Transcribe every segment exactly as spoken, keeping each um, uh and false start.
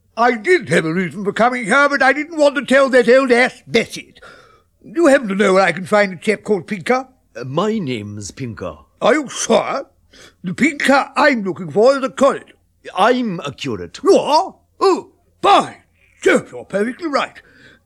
I did have a reason for coming here, but I didn't want to tell that old ass Bassett. Do you happen to know where I can find a chap called Pinker? Uh, my name's Pinker. Are you sure? The Pinker I'm looking for is a curate. I'm a curate. You are? Oh, by Jove, you're perfectly right.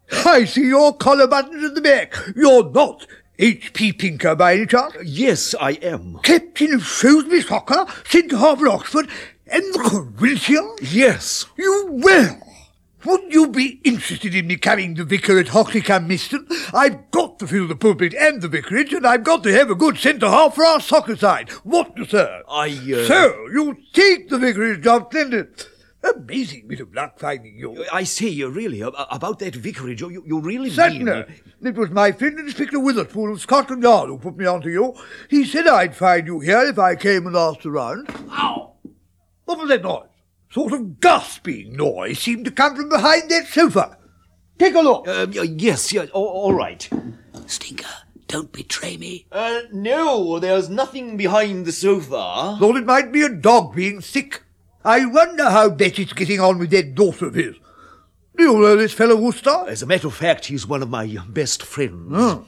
I see your collar buttons at the back. You're not H P Pinker by any chance? Yes, I am. Captain of Shrewsbury Soccer, centre-half at Oxford, and the Corinthians? Yes. You will. Would you be interested in becoming the vicar at Hockley-cum-Miston? I've got to fill the pulpit and the vicarage, and I've got to have a good centre-half for our soccer side. What to serve? I, uh... So, you take the vicarage job, Splendid. Amazing bit of luck finding you. I say, uh, really, uh, about that vicarage, you, you really Certainly. mean... It was my friend Inspector Witherspoon of Scotland Yard who put me on to you. He said I'd find you here if I came and asked around. Ow! What was that noise? Sort of gasping noise seemed to come from behind that sofa. Take a look. Uh, yes, yes, all, all right. Stinker, don't betray me. Uh, no, there's nothing behind the sofa. Thought it might be a dog being sick. I wonder how Betty's getting on with that daughter of his. Do you know this fellow Worcester? As a matter of fact, he's one of my best friends. Oh.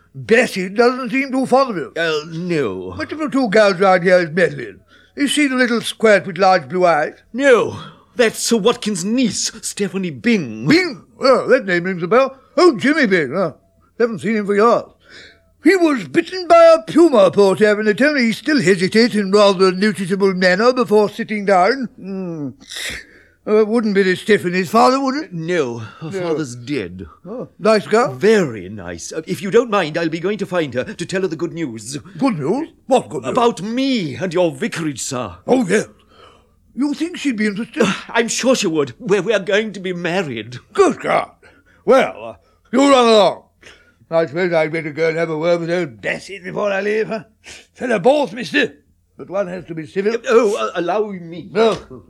Betty doesn't seem too fond of him. Uh, no. Which of the two girls round here is Madeline? Is she the little squirt with large blue eyes? No, that's Sir Watkins' niece, Stephanie Bing. Bing? Oh, that name rings a bell. Oh, Jimmy Bing. Oh, haven't seen him for years. He was bitten by a puma, poor chap, and they tell me he still hesitates in rather a noticeable manner before sitting down. Mm. Oh, it wouldn't be this Stephanie's father, would it? No, her no. father's dead. Oh, nice girl? Very nice. Uh, if you don't mind, I'll be going to find her to tell her the good news. Good news? What good news? About me and your vicarage, sir. Oh, yes. You think she'd be interested? Uh, I'm sure she would. We're, we're going to be married. Good God. Well, uh, you run along. I suppose I'd better go and have a word with old Bassett before I leave. Huh? Tell her both, mister. But one has to be civil. Uh, oh, uh, allow me. No.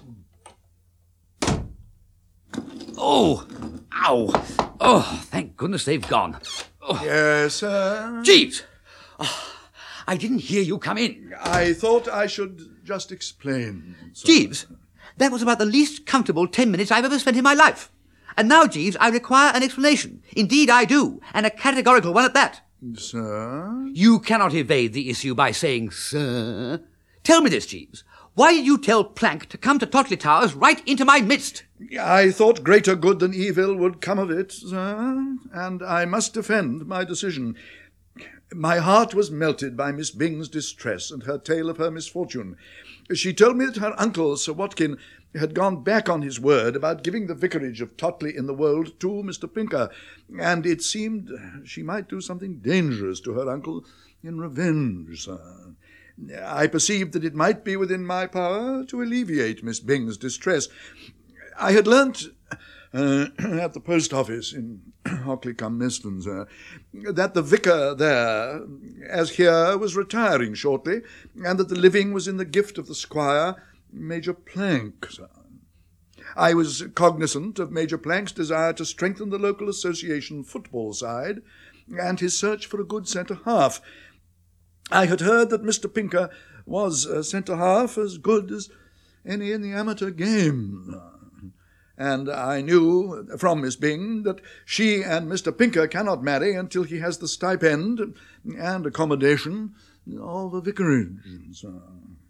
Oh, ow. Oh, thank goodness they've gone. Oh. Yes, sir? Jeeves! Oh, I didn't hear you come in. I thought I should just explain. Sir. Jeeves, that was about the least comfortable ten minutes I've ever spent in my life. And now, Jeeves, I require an explanation. Indeed, I do, and a categorical one at that. Sir? You cannot evade the issue by saying, sir. Tell me this, Jeeves. Why did you tell Plank to come to Totley Towers right into my midst? I thought greater good than evil would come of it, sir, and I must defend my decision. My heart was melted by Miss Bing's distress and her tale of her misfortune. She told me that her uncle, Sir Watkin, had gone back on his word about giving the vicarage of Totley in the Wold to Mister Pinker, and it seemed she might do something dangerous to her uncle in revenge, sir. I perceived that it might be within my power to alleviate Miss Bing's distress. I had learnt uh, at the post office in Hockley-cum-Miston, sir, that the vicar there, as here, was retiring shortly, and that the living was in the gift of the squire, Major Plank, sir. I was cognizant of Major Plank's desire to strengthen the local association football side, and his search for a good centre-half. I had heard that Mister Pinker was a centre-half as good as any in the amateur game. And I knew from Miss Bing that she and Mister Pinker cannot marry until he has the stipend and accommodation of a vicarage.